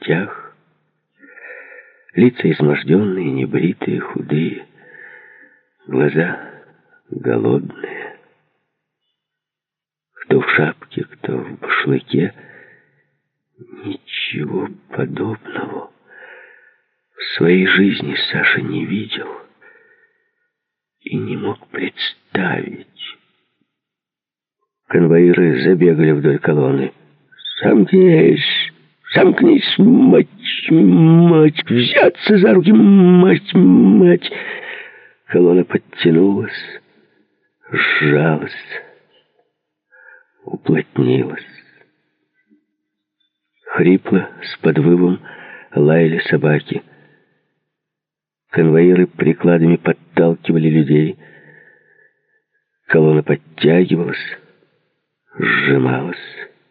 лаптях, лица изможденные, небритые, худые, глаза голодные. Кто в шапке, кто в башлыке. Ничего подобного в своей жизни Саша не видел и не мог представить. Конвоиры забегали вдоль колонны. «Сомкнись! Сомкнись, мать! Мать! Взяться за руки, мать! Мать!» Колонна подтянулась, сжалась, уплотнилась. Хрипло, с подвывом лаяли собаки. Конвоиры прикладами подталкивали людей. Колонна подтягивалась, сжималась.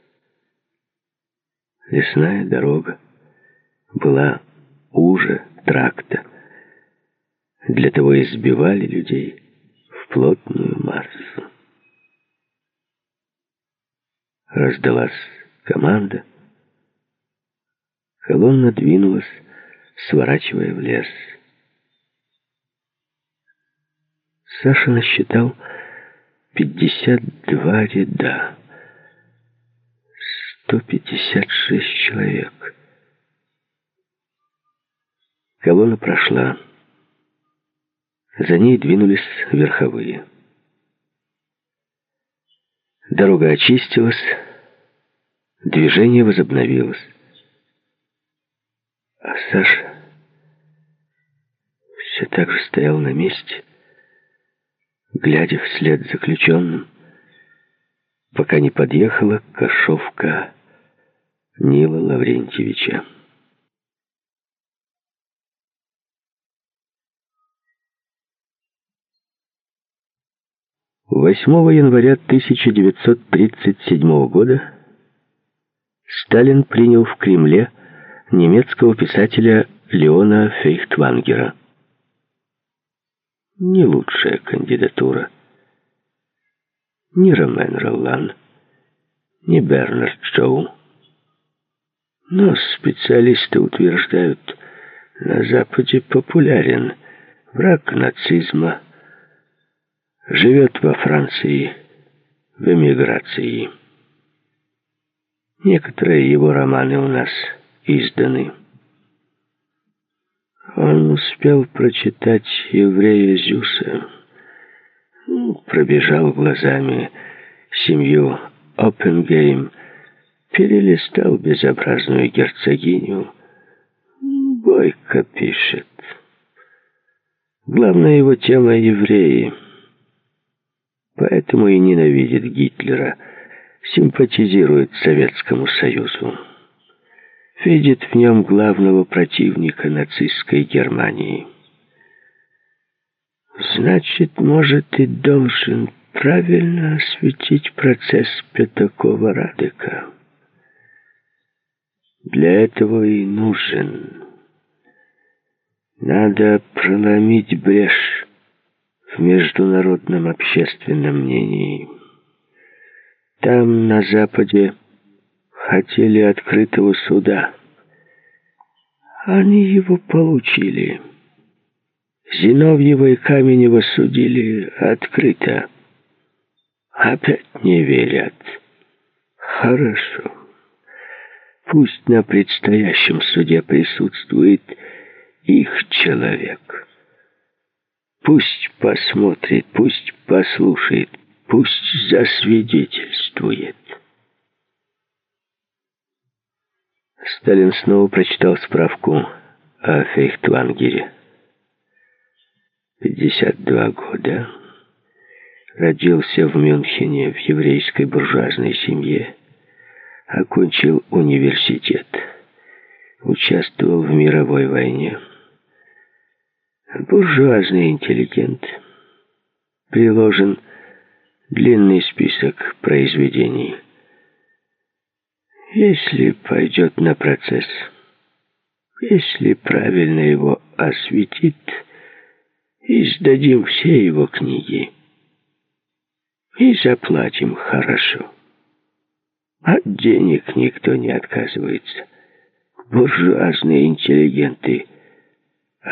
Лесная дорога была уже тракта. Для того и сбивали людей в плотную массу. Раздалась команда. Колонна двинулась, сворачивая в лес. Саша насчитал 52 ряда. 156 человек. Колонна прошла. За ней двинулись верховые. Дорога очистилась, движение возобновилось. А Саша все так же стоял на месте, глядя вслед заключенным, пока не подъехала кошовка Нила Лаврентьевича. «8 января 1937 года Сталин принял в Кремле немецкого писателя Леона Фейхтвангера. Не лучшая кандидатура. Ни Ромен Роллан, ни Бернард Шоу. Но специалисты утверждают, на Западе популярен, враг нацизма, живет во Франции в эмиграции. Некоторые его романы у нас изданы. Он успел прочитать «Еврея Зюса», пробежал глазами семью Оппенгейм, перелистал «Безобразную герцогиню». Бойко пишет. Главная его тема — евреи. Поэтому и ненавидит Гитлера, симпатизирует Советскому Союзу. Видит в нем главного противника нацистской Германии. Значит, может, и должен правильно осветить процесс Пятакова-Радека. Для этого и нужен. Надо проломить брешь в международном общественном мнении. Там, на Западе, хотели открытого суда. Они его получили. Зиновьева и Каменева судили открыто. Опять не верят. Хорошо. Пусть на предстоящем суде присутствует их человек. Пусть посмотрит, пусть послушает, пусть засвидетельствует. Сталин снова прочитал справку о Фейхтвангере. 52 года. Родился в Мюнхене в еврейской буржуазной семье. Окончил университет. Участвовал в мировой войне. Буржуазный интеллигент. Приложен длинный список произведений. Если пойдет на процесс, если правильно его осветит, издадим все его книги и заплатим хорошо. От денег никто не отказывается. буржуазные интеллигенты